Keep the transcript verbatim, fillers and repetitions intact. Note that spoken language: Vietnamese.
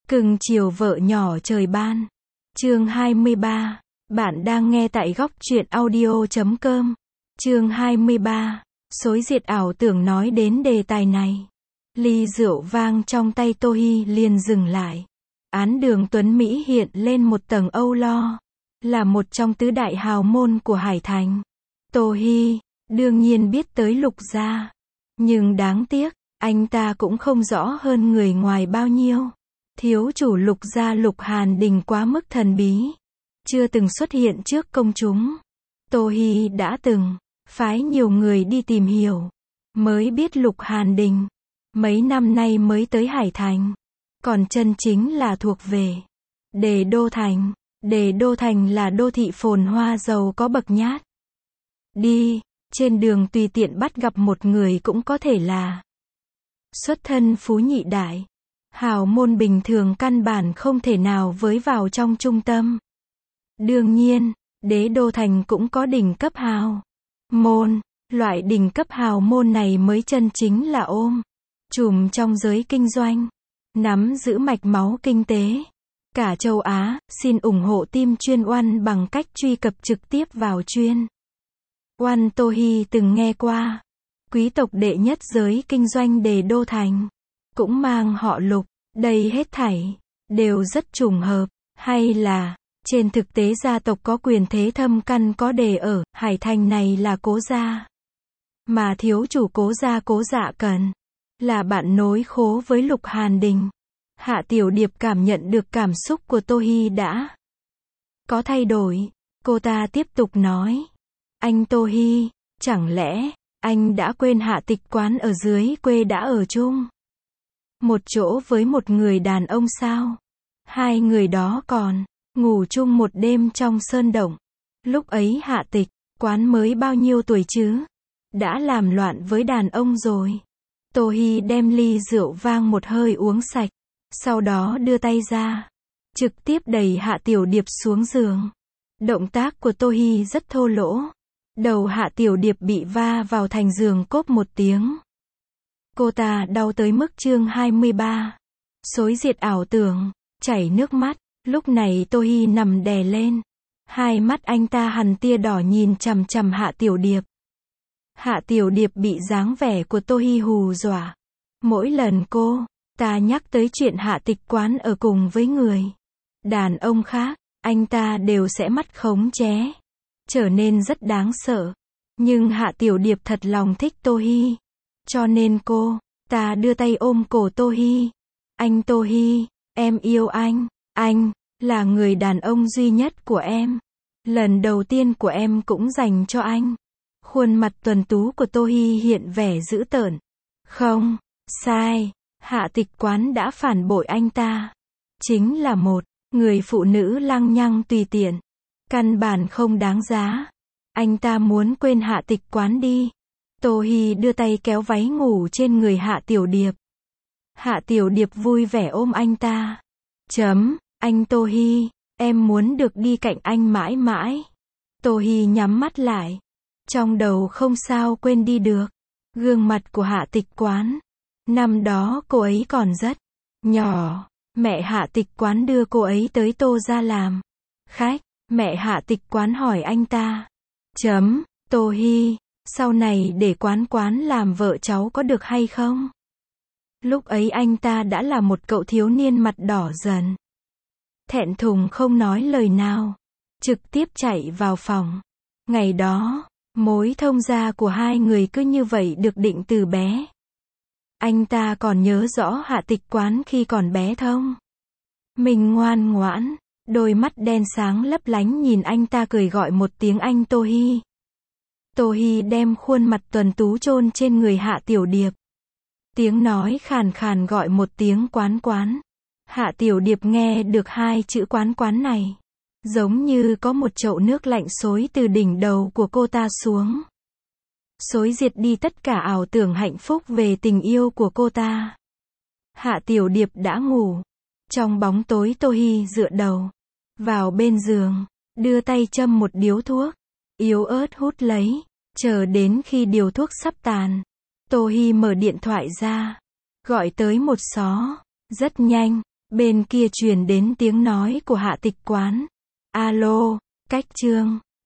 Cưng chiều vợ nhỏ trời ban. Chương hai mươi ba. Bạn đang nghe tại góc truyện audio chấm com. Chương hai mươi ba. Xối diệt ảo tưởng. Nói đến đề tài này, ly rượu vang trong tay Tô Hi liền dừng lại. Án Đường Tuấn Mỹ hiện lên một tầng âu lo. Là một trong tứ đại hào môn của Hải Thành, Tô Hi đương nhiên biết tới Lục gia. Nhưng đáng tiếc, anh ta cũng không rõ hơn người ngoài bao nhiêu. Thiếu chủ Lục gia Lục Hàn Đình quá mức thần bí, chưa từng xuất hiện trước công chúng. Tô Hi đã từng phái nhiều người đi tìm hiểu, mới biết Lục Hàn Đình mấy năm nay mới tới Hải Thành, còn chân chính là thuộc về Đề Đô Thành. Đề Đô Thành là đô thị phồn hoa giàu có bậc nhát. Đi trên đường tùy tiện bắt gặp một người cũng có thể là xuất thân phú nhị đại. Hào môn bình thường căn bản không thể nào với vào trong trung tâm. Đương nhiên, Đế Đô Thành cũng có đỉnh cấp hào môn. Loại đỉnh cấp hào môn này mới chân chính là ôm chùm trong giới kinh doanh, nắm giữ mạch máu kinh tế cả châu Á. Xin ủng hộ team chuyên oan bằng cách truy cập trực tiếp vào chuyên oan. Tô Hi từng nghe qua, quý tộc đệ nhất giới kinh doanh Đề Đô Thành cũng mang họ Lục. Đây hết thảy đều rất trùng hợp, hay là trên thực tế gia tộc có quyền thế thâm căn có đề ở Hải Thành này là Cố gia, mà thiếu chủ Cố gia Cố Dạ Cần là bạn nối khố với Lục Hàn Đình. Hạ Tiểu Điệp cảm nhận được cảm xúc của Tô Hi đã có thay đổi. Cô ta tiếp tục nói, anh Tô Hi, chẳng lẽ anh đã quên Hạ Tịch Quán ở dưới quê đã ở chung một chỗ với một người đàn ông sao? Hai người đó còn ngủ chung một đêm trong sơn động. Lúc ấy Hạ Tịch Quán mới bao nhiêu tuổi chứ? Đã làm loạn với đàn ông rồi. Tô Hi đem ly rượu vang một hơi uống sạch, sau đó đưa tay ra, trực tiếp đẩy Hạ Tiểu Điệp xuống giường. Động tác của Tô Hi rất thô lỗ. Đầu Hạ Tiểu Điệp bị va vào thành giường cốp một tiếng. Cô ta đau tới mức. Chương hai mươi ba. Xối diệt ảo tưởng, chảy nước mắt. Lúc này Tô Hi nằm đè lên. Hai mắt anh ta hằn tia đỏ nhìn chằm chằm Hạ Tiểu Điệp. Hạ Tiểu Điệp bị dáng vẻ của Tô Hi hù dọa. Mỗi lần cô ta nhắc tới chuyện Hạ Tịch Quán ở cùng với người đàn ông khác, anh ta đều sẽ mắt khống chế, trở nên rất đáng sợ. Nhưng Hạ Tiểu Điệp thật lòng thích Tô Hi, cho nên cô ta đưa tay ôm cổ Tô Hi. Anh Tô Hi, em yêu anh, anh là người đàn ông duy nhất của em. Lần đầu tiên của em cũng dành cho anh. Khuôn mặt tuấn tú của Tô Hi hiện vẻ dữ tợn. Không, sai, Hạ Tịch Quán đã phản bội anh ta. Chính là một người phụ nữ lăng nhăng tùy tiện, căn bản không đáng giá. Anh ta muốn quên Hạ Tịch Quán đi. Tô Hi đưa tay kéo váy ngủ trên người Hạ Tiểu Điệp. Hạ Tiểu Điệp vui vẻ ôm anh ta. Chấm, anh Tô Hi, em muốn được đi cạnh anh mãi mãi. Tô Hi nhắm mắt lại, trong đầu không sao quên đi được gương mặt của Hạ Tịch Quán. Năm đó cô ấy còn rất nhỏ, mẹ Hạ Tịch Quán đưa cô ấy tới Tô gia làm khách. Mẹ Hạ Tịch Quán hỏi anh ta, chấm, Tô Hi, sau này để Quán Quán làm vợ cháu có được hay không? Lúc ấy anh ta đã là một cậu thiếu niên mặt đỏ dần, thẹn thùng không nói lời nào, trực tiếp chạy vào phòng. Ngày đó, mối thông gia của hai người cứ như vậy được định từ bé. Anh ta còn nhớ rõ Hạ Tịch Quán khi còn bé thông mình ngoan ngoãn, đôi mắt đen sáng lấp lánh nhìn anh ta cười gọi một tiếng anh Tô Hi. Tô Hi đem khuôn mặt tuấn tú chôn trên người Hạ Tiểu Điệp. Tiếng nói khàn khàn gọi một tiếng Quán Quán. Hạ Tiểu Điệp nghe được hai chữ Quán Quán này, giống như có một chậu nước lạnh xối từ đỉnh đầu của cô ta xuống, xối diệt đi tất cả ảo tưởng hạnh phúc về tình yêu của cô ta. Hạ Tiểu Điệp đã ngủ. Trong bóng tối Tô Hi dựa đầu vào bên giường, đưa tay châm một điếu thuốc, yếu ớt hút lấy. Chờ đến khi điếu thuốc sắp tàn, Tô Hi mở điện thoại ra, gọi tới một xó. Rất nhanh, Bên kia truyền đến tiếng nói của Hạ Tịch Quán. Alo, Cách Trương.